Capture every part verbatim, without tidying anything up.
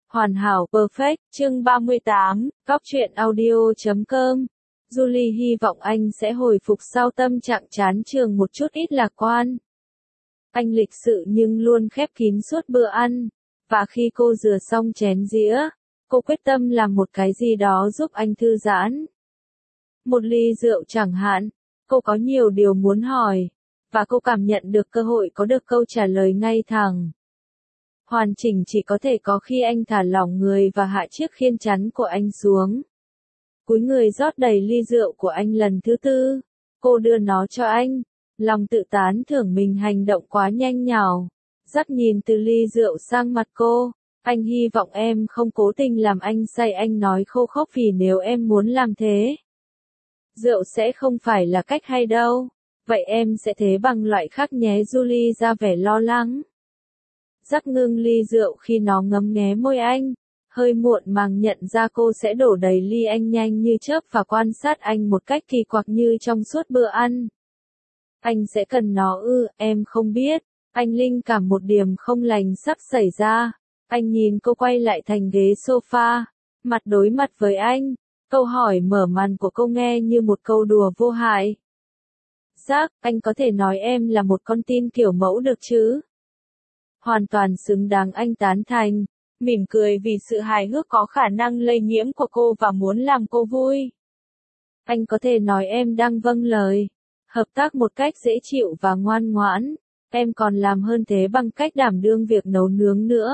Hoàn hảo perfect, chương ba mươi tám, góc truyện audio chấm com. Julie hy vọng anh sẽ hồi phục sau tâm trạng chán trường một chút ít lạc quan. Anh lịch sự nhưng luôn khép kín suốt bữa ăn, và khi cô rửa xong chén dĩa, cô quyết tâm làm một cái gì đó giúp anh thư giãn. Một ly rượu chẳng hạn, cô có nhiều điều muốn hỏi, và cô cảm nhận được cơ hội có được câu trả lời ngay thẳng. Hoàn chỉnh chỉ có thể có khi anh thả lỏng người và hạ chiếc khiên chắn của anh xuống. Cúi người rót đầy ly rượu của anh lần thứ tư, cô đưa nó cho anh, lòng tự tán thưởng mình hành động quá nhanh nhảu. Dắt nhìn từ ly rượu sang mặt cô, anh hy vọng em không cố tình làm anh say. Anh nói khô khốc vì nếu em muốn làm thế, rượu sẽ không phải là cách hay đâu. Vậy em sẽ thế bằng loại khác nhé. Julie ra vẻ lo lắng. Dắt ngưng ly rượu khi nó ngấm nghé môi anh, hơi muộn màng nhận ra cô sẽ đổ đầy ly. Anh nhanh như chớp và quan sát anh một cách kỳ quặc như trong suốt bữa ăn. Anh sẽ cần nó ư? Em không biết. Anh linh cảm một điểm không lành sắp xảy ra. Anh nhìn cô quay lại thành ghế sofa, mặt đối mặt với anh. Câu hỏi mở màn của cô nghe như một câu đùa vô hại. Jack, anh có thể nói em là một con tin kiểu mẫu được chứ? Hoàn toàn xứng đáng, anh tán thành, mỉm cười vì sự hài hước có khả năng lây nhiễm của cô và muốn làm cô vui. Anh có thể nói em đang vâng lời, hợp tác một cách dễ chịu và ngoan ngoãn. Em còn làm hơn thế bằng cách đảm đương việc nấu nướng nữa.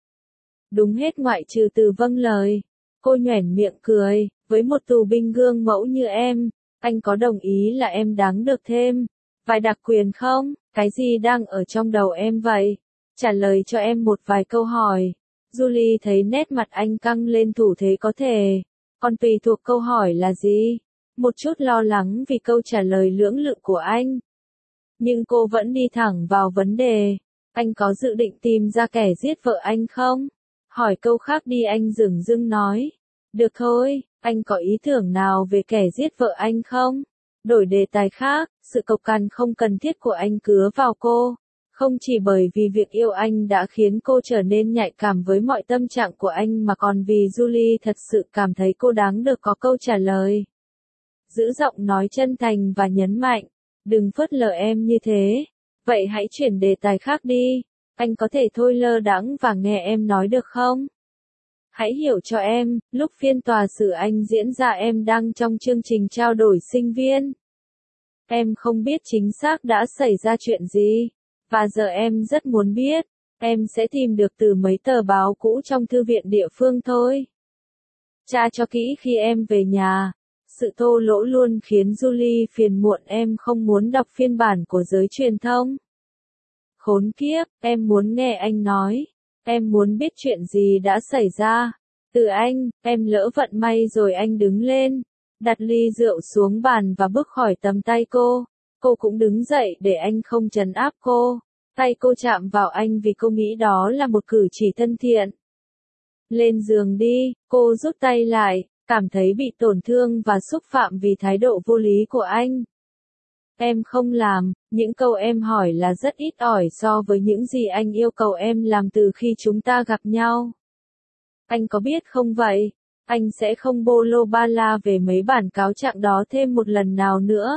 Đúng hết ngoại trừ từ vâng lời. Cô nhoẻn miệng cười, với một tù binh gương mẫu như em, anh có đồng ý là em đáng được thêm vài đặc quyền không? Cái gì đang ở trong đầu em vậy? Trả lời cho em một vài câu hỏi. Julie thấy nét mặt anh căng lên, thủ thế có thể. Còn tùy thuộc câu hỏi là gì? Một chút lo lắng vì câu trả lời lưỡng lự của anh. Nhưng cô vẫn đi thẳng vào vấn đề. Anh có dự định tìm ra kẻ giết vợ anh không? Hỏi câu khác đi, anh dửng dưng nói. Được thôi, anh có ý tưởng nào về kẻ giết vợ anh không? Đổi đề tài khác, sự cộc cằn không cần thiết của anh cứa vào cô. Không chỉ bởi vì việc yêu anh đã khiến cô trở nên nhạy cảm với mọi tâm trạng của anh mà còn vì Julie thật sự cảm thấy cô đáng được có câu trả lời. Giữ giọng nói chân thành và nhấn mạnh, đừng phớt lờ em như thế. Vậy hãy chuyển đề tài khác đi. Anh có thể thôi lơ đãng và nghe em nói được không? Hãy hiểu cho em, lúc phiên tòa xử anh diễn ra em đang trong chương trình trao đổi sinh viên. Em không biết chính xác đã xảy ra chuyện gì. Và giờ em rất muốn biết, em sẽ tìm được từ mấy tờ báo cũ trong thư viện địa phương thôi. Tra cho kỹ khi em về nhà. Sự thô lỗ luôn khiến Julie phiền muộn. Em không muốn đọc phiên bản của giới truyền thông. Khốn kiếp, em muốn nghe anh nói. Em muốn biết chuyện gì đã xảy ra. Từ anh, em lỡ vận may rồi. Anh đứng lên, đặt ly rượu xuống bàn và bước khỏi tầm tay cô. Cô cũng đứng dậy để anh không trấn áp cô. Tay cô chạm vào anh vì cô nghĩ đó là một cử chỉ thân thiện. Lên giường đi, cô rút tay lại, cảm thấy bị tổn thương và xúc phạm vì thái độ vô lý của anh. Em không làm, những câu em hỏi là rất ít ỏi so với những gì anh yêu cầu em làm từ khi chúng ta gặp nhau. Anh có biết không vậy, anh sẽ không bô lô ba la về mấy bản cáo trạng đó thêm một lần nào nữa.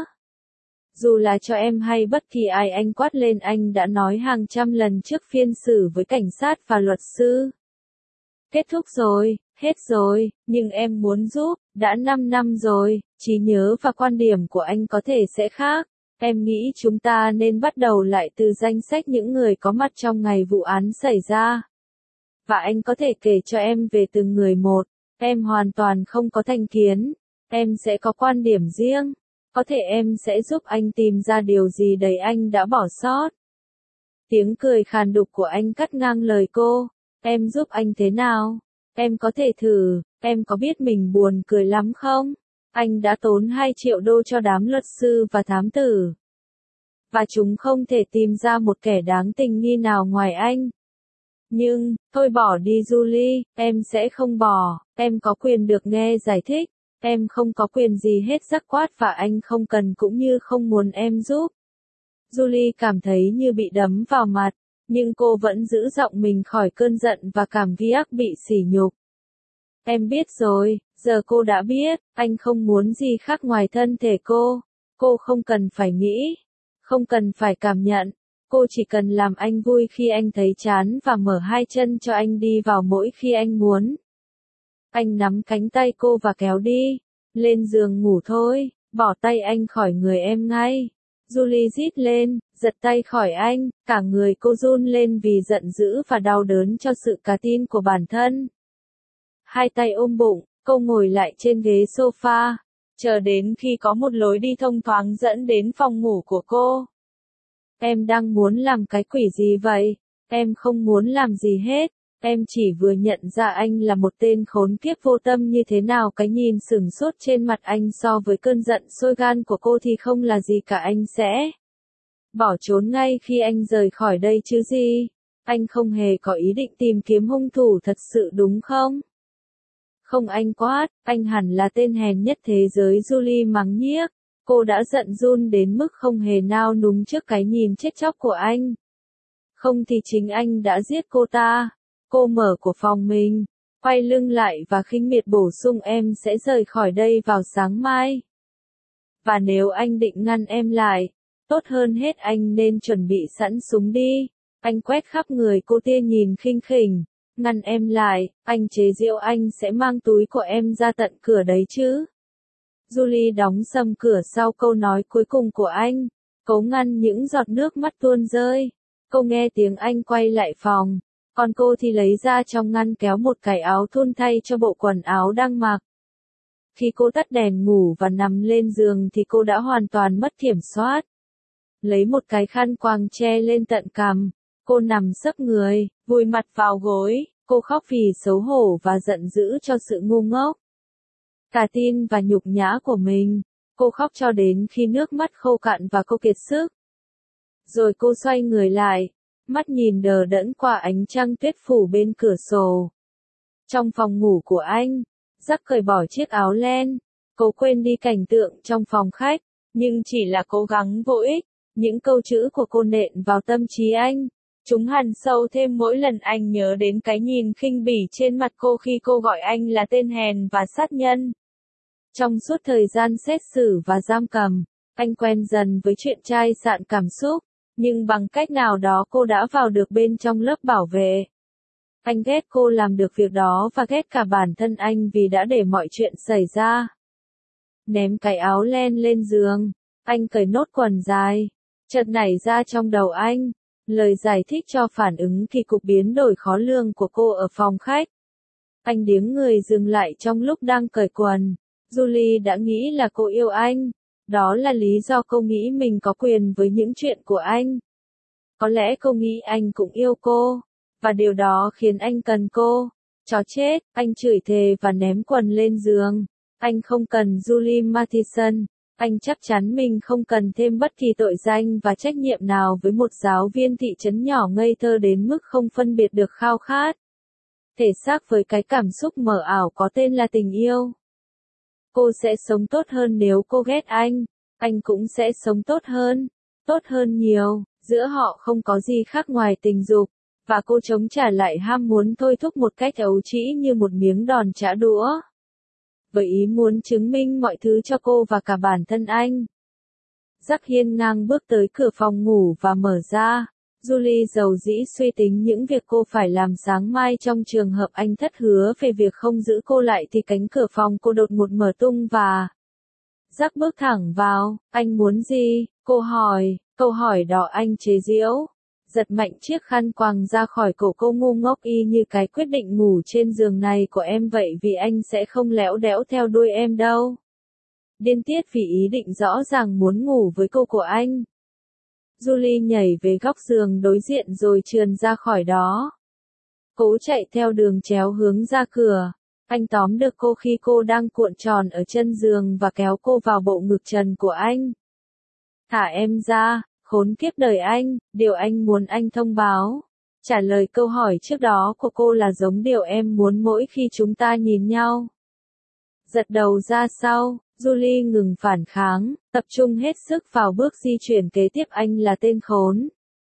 Dù là cho em hay bất kỳ ai, anh quát lên. Anh đã nói hàng trăm lần trước phiên xử với cảnh sát và luật sư. Kết thúc rồi, hết rồi, nhưng em muốn giúp, đã năm năm rồi, trí nhớ và quan điểm của anh có thể sẽ khác. Em nghĩ chúng ta nên bắt đầu lại từ danh sách những người có mặt trong ngày vụ án xảy ra. Và anh có thể kể cho em về từng người một. Em hoàn toàn không có thành kiến. Em sẽ có quan điểm riêng. Có thể em sẽ giúp anh tìm ra điều gì đấy anh đã bỏ sót. Tiếng cười khàn đục của anh cắt ngang lời cô. Em giúp anh thế nào? Em có thể thử. Em có biết mình buồn cười lắm không? Anh đã tốn hai triệu đô cho đám luật sư và thám tử. Và chúng không thể tìm ra một kẻ đáng tình nghi nào ngoài anh. Nhưng, thôi bỏ đi Julie, em sẽ không bỏ. Em có quyền được nghe giải thích. Em không có quyền gì hết. Jack quát, và anh không cần cũng như không muốn em giúp. Julie cảm thấy như bị đấm vào mặt, Nhưng cô vẫn giữ giọng mình khỏi cơn giận và cảm giác bị sỉ nhục. Em biết rồi, giờ cô đã biết, anh không muốn gì khác ngoài thân thể cô. Cô không cần phải nghĩ, không cần phải cảm nhận. Cô chỉ cần làm anh vui khi anh thấy chán và mở hai chân cho anh đi vào mỗi khi anh muốn. Anh nắm cánh tay cô và kéo đi. Lên giường ngủ thôi, bỏ tay anh khỏi người em ngay. Julie rít lên, giật tay khỏi anh, cả người cô run lên vì giận dữ và đau đớn cho sự cá tin của bản thân. Hai tay ôm bụng, cô ngồi lại trên ghế sofa, chờ đến khi có một lối đi thông thoáng dẫn đến phòng ngủ của cô. Em đang muốn làm cái quỷ gì vậy? Em không muốn làm gì hết. Em chỉ vừa nhận ra anh là một tên khốn kiếp vô tâm như thế nào. Cái nhìn sửng sốt trên mặt anh so với cơn giận sôi gan của cô thì không là gì cả. Anh sẽ bỏ trốn ngay khi anh rời khỏi đây chứ gì. Anh không hề có ý định tìm kiếm hung thủ thật sự đúng không? Không, anh quát, anh hẳn là tên hèn nhất thế giới. Julie mắng nhiếc. Cô đã giận run đến mức không hề nao núng trước cái nhìn chết chóc của anh. Không thì chính anh đã giết cô ta. Cô mở cửa phòng mình, quay lưng lại và khinh miệt bổ sung, em sẽ rời khỏi đây vào sáng mai. Và nếu anh định ngăn em lại, tốt hơn hết anh nên chuẩn bị sẵn súng đi. Anh quét khắp người cô tia nhìn khinh khỉnh. Ngăn em lại, anh chế giễu, anh sẽ mang túi của em ra tận cửa đấy chứ. Julie đóng sầm cửa sau câu nói cuối cùng của anh. Cố ngăn những giọt nước mắt tuôn rơi. Cô nghe tiếng anh quay lại phòng. Còn cô thì lấy ra trong ngăn kéo một cái áo thun thay cho bộ quần áo đang mặc. Khi cô tắt đèn ngủ và nằm lên giường thì cô đã hoàn toàn mất kiểm soát. Lấy một cái khăn quàng che lên tận cằm, cô nằm sấp người, vùi mặt vào gối, cô khóc vì xấu hổ và giận dữ cho sự ngu ngốc, cả tin và nhục nhã của mình. Cô khóc cho đến khi nước mắt khô cạn và cô kiệt sức. Rồi cô xoay người lại, mắt nhìn đờ đẫn qua ánh trăng tuyết phủ bên cửa sổ. Trong phòng ngủ của anh, Jack cởi bỏ chiếc áo len. Cô quên đi cảnh tượng trong phòng khách, nhưng chỉ là cố gắng vô ích. Những câu chữ của cô nện vào tâm trí anh. Chúng hằn sâu thêm mỗi lần anh nhớ đến cái nhìn khinh bỉ trên mặt cô khi cô gọi anh là tên hèn và sát nhân. Trong suốt thời gian xét xử và giam cầm, anh quen dần với chuyện chai sạn cảm xúc. Nhưng bằng cách nào đó cô đã vào được bên trong lớp bảo vệ. Anh ghét cô làm được việc đó và ghét cả bản thân anh vì đã để mọi chuyện xảy ra. Ném cái áo len lên giường, anh cởi nốt quần dài. Chợt nảy ra trong đầu anh, lời giải thích cho phản ứng kỳ cục biến đổi khó lường của cô ở phòng khách. Anh điếng người dừng lại trong lúc đang cởi quần. Julie đã nghĩ là cô yêu anh. Đó là lý do cô nghĩ mình có quyền với những chuyện của anh. Có lẽ cô nghĩ anh cũng yêu cô, và điều đó khiến anh cần cô. Chó chết, anh chửi thề và ném quần lên giường. Anh không cần Julie Mathison. Anh chắc chắn mình không cần thêm bất kỳ tội danh và trách nhiệm nào với một giáo viên thị trấn nhỏ ngây thơ đến mức không phân biệt được khao khát thể xác với cái cảm xúc mờ ảo có tên là tình yêu. Cô sẽ sống tốt hơn nếu cô ghét anh. Anh cũng sẽ sống tốt hơn. Tốt hơn nhiều. Giữa họ không có gì khác ngoài tình dục. Và cô chống trả lại ham muốn thôi thúc một cách ấu trĩ như một miếng đòn trả đũa. Với ý muốn chứng minh mọi thứ cho cô và cả bản thân anh. Jack hiên ngang bước tới cửa phòng ngủ và mở ra. Julie dầu dĩ suy tính những việc cô phải làm sáng mai trong trường hợp anh thất hứa về việc không giữ cô lại thì cánh cửa phòng cô đột ngột mở tung và Jack bước thẳng vào. Anh muốn gì? Cô hỏi. Câu hỏi đó anh chế giễu. Giật mạnh chiếc khăn quàng ra khỏi cổ cô, ngu ngốc, y như cái quyết định ngủ trên giường này của em vậy, vì anh sẽ không léo đẽo theo đuôi em đâu. Điên tiết vì ý định rõ ràng muốn ngủ với cô của anh. Julie nhảy về góc giường đối diện rồi trườn ra khỏi đó. Cố chạy theo đường chéo hướng ra cửa. Anh tóm được cô khi cô đang cuộn tròn ở chân giường và kéo cô vào bộ ngực trần của anh. Thả em ra, khốn kiếp đời anh, điều anh muốn anh thông báo. Trả lời câu hỏi trước đó của cô là giống điều em muốn mỗi khi chúng ta nhìn nhau. Giật đầu ra sau, Julie ngừng phản kháng, tập trung hết sức vào bước di chuyển kế tiếp. Anh là tên khốn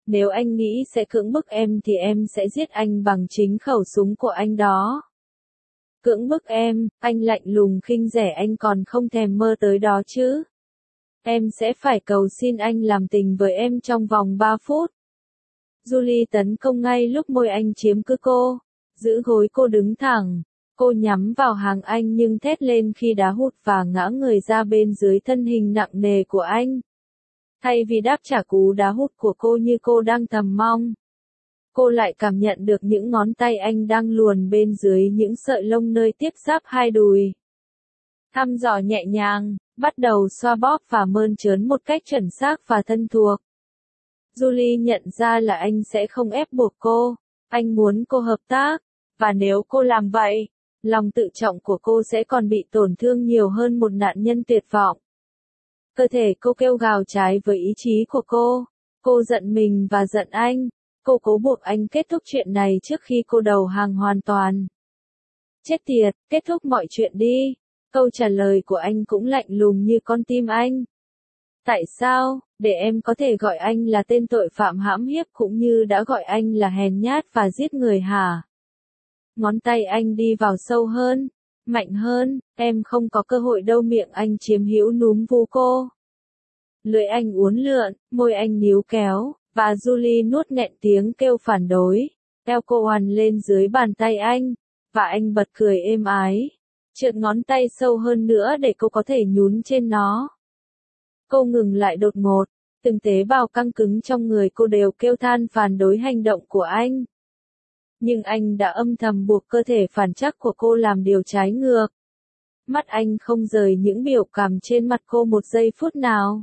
Nếu anh nghĩ sẽ cưỡng bức em thì em sẽ giết anh bằng chính khẩu súng của anh đó. Cưỡng bức em, anh lạnh lùng khinh rẻ, anh còn không thèm mơ tới đó chứ. Em sẽ phải cầu xin anh làm tình với em trong vòng ba phút. Julie tấn công ngay lúc môi anh chiếm cứ cô, giữ gối cô đứng thẳng. Cô nhắm vào hàng anh nhưng thét lên khi đá hụt và ngã người ra bên dưới thân hình nặng nề của anh. Thay vì đáp trả cú đá hụt của cô như cô đang thầm mong, cô lại cảm nhận được những ngón tay anh đang luồn bên dưới những sợi lông nơi tiếp giáp hai đùi. Thăm dò nhẹ nhàng, bắt đầu xoa bóp và mơn trớn một cách chuẩn xác và thân thuộc. Julie nhận ra là anh sẽ không ép buộc cô, anh muốn cô hợp tác, và nếu cô làm vậy, lòng tự trọng của cô sẽ còn bị tổn thương nhiều hơn một nạn nhân tuyệt vọng. Cơ thể cô kêu gào trái với ý chí của cô, cô giận mình và giận anh, cô cố buộc anh kết thúc chuyện này trước khi cô đầu hàng hoàn toàn. Chết tiệt, kết thúc mọi chuyện đi. Câu trả lời của anh cũng lạnh lùng như con tim anh. Tại sao, để em có thể gọi anh là tên tội phạm hãm hiếp cũng như đã gọi anh là hèn nhát và giết người hả? Ngón tay anh đi vào sâu hơn, mạnh hơn, em không có cơ hội đâu, miệng anh chiếm hữu núm vú cô. Lưỡi anh uốn lượn, môi anh níu kéo, và Julie nuốt nghẹn tiếng kêu phản đối. Eo cô oằn lên dưới bàn tay anh, và anh bật cười êm ái. Trượt ngón tay sâu hơn nữa để cô có thể nhún trên nó. Cô ngừng lại đột ngột, từng tế bào căng cứng trong người cô đều kêu than phản đối hành động của anh. Nhưng anh đã âm thầm buộc cơ thể phản trắc của cô làm điều trái ngược. Mắt anh không rời những biểu cảm trên mặt cô một giây phút nào.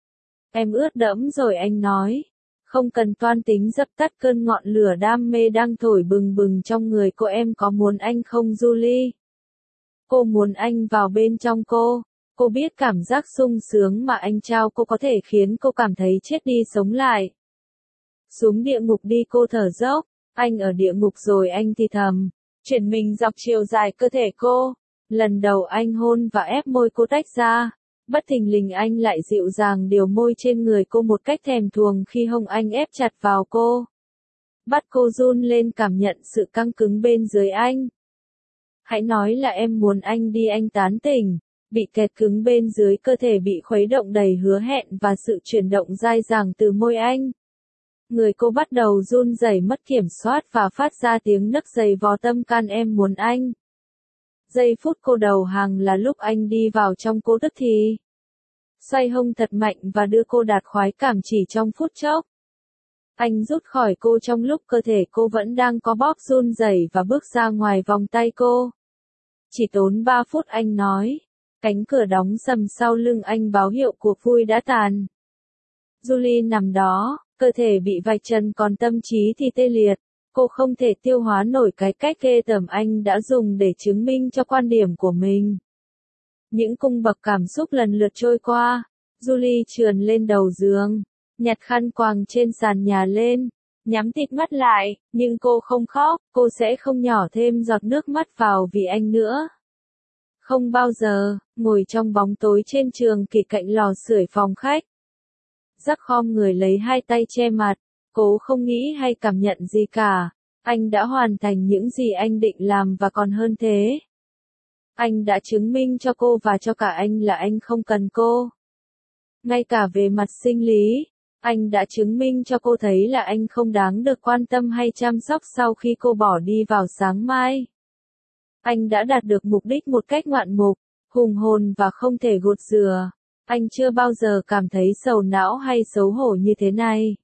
Em ướt đẫm rồi, anh nói. Không cần toan tính dập tắt cơn ngọn lửa đam mê đang thổi bừng bừng trong người cô. Em có muốn anh không, Julie? Cô muốn anh vào bên trong cô. Cô biết cảm giác sung sướng mà anh trao cô có thể khiến cô cảm thấy chết đi sống lại. Xuống địa ngục đi, cô thở dốc. Anh ở địa ngục rồi, anh thì thầm. Chuyển mình dọc chiều dài cơ thể cô. Lần đầu anh hôn và ép môi cô tách ra. Bất thình lình anh lại dịu dàng điều môi trên người cô một cách thèm thuồng khi hông anh ép chặt vào cô. Bắt cô run lên cảm nhận sự căng cứng bên dưới anh. Hãy nói là em muốn anh đi, anh tán tỉnh. Bị kẹt cứng bên dưới cơ thể bị khuấy động đầy hứa hẹn và sự chuyển động dai dẳng từ môi anh. Người cô bắt đầu run rẩy mất kiểm soát và phát ra tiếng nấc dày vò tâm can. Em muốn anh. Giây phút cô đầu hàng là lúc anh đi vào trong cô tức thì. Xoay hông thật mạnh và đưa cô đạt khoái cảm chỉ trong phút chốc. Anh rút khỏi cô trong lúc cơ thể cô vẫn đang có bóp run rẩy và bước ra ngoài vòng tay cô. Chỉ tốn ba phút, anh nói. Cánh cửa đóng sầm sau lưng anh báo hiệu cuộc vui đã tàn. Julie nằm đó, cơ thể bị vạch trần còn tâm trí thì tê liệt. Cô không thể tiêu hóa nổi cái cách ghê tởm anh đã dùng để chứng minh cho quan điểm của mình. Những cung bậc cảm xúc lần lượt trôi qua. Julie trườn lên đầu giường, nhặt khăn quàng trên sàn nhà lên, nhắm tịt mắt lại, nhưng cô không khóc, cô sẽ không nhỏ thêm giọt nước mắt vào vì anh nữa. Không bao giờ, ngồi trong bóng tối trên trường kỷ cạnh lò sưởi phòng khách. Rắc khom người lấy hai tay che mặt, cố không nghĩ hay cảm nhận gì cả. Anh đã hoàn thành những gì anh định làm và còn hơn thế. Anh đã chứng minh cho cô và cho cả anh là anh không cần cô. Ngay cả về mặt sinh lý, anh đã chứng minh cho cô thấy là anh không đáng được quan tâm hay chăm sóc sau khi cô bỏ đi vào sáng mai. Anh đã đạt được mục đích một cách ngoạn mục, hùng hồn và không thể gột rửa. Anh chưa bao giờ cảm thấy sầu não hay xấu hổ như thế này.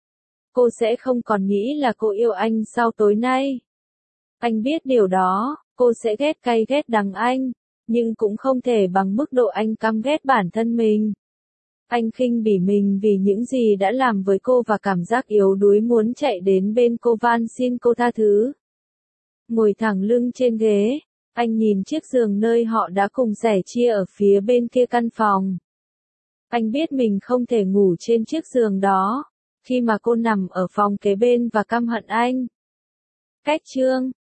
Cô sẽ không còn nghĩ là cô yêu anh sau tối nay. Anh biết điều đó, cô sẽ ghét cay ghét đắng anh, nhưng cũng không thể bằng mức độ anh căm ghét bản thân mình. Anh khinh bỉ mình vì những gì đã làm với cô và cảm giác yếu đuối muốn chạy đến bên cô van xin cô tha thứ. Ngồi thẳng lưng trên ghế, anh nhìn chiếc giường nơi họ đã cùng sẻ chia ở phía bên kia căn phòng. Anh biết mình không thể ngủ trên chiếc giường đó, khi mà cô nằm ở phòng kế bên và căm hận anh. Cách chương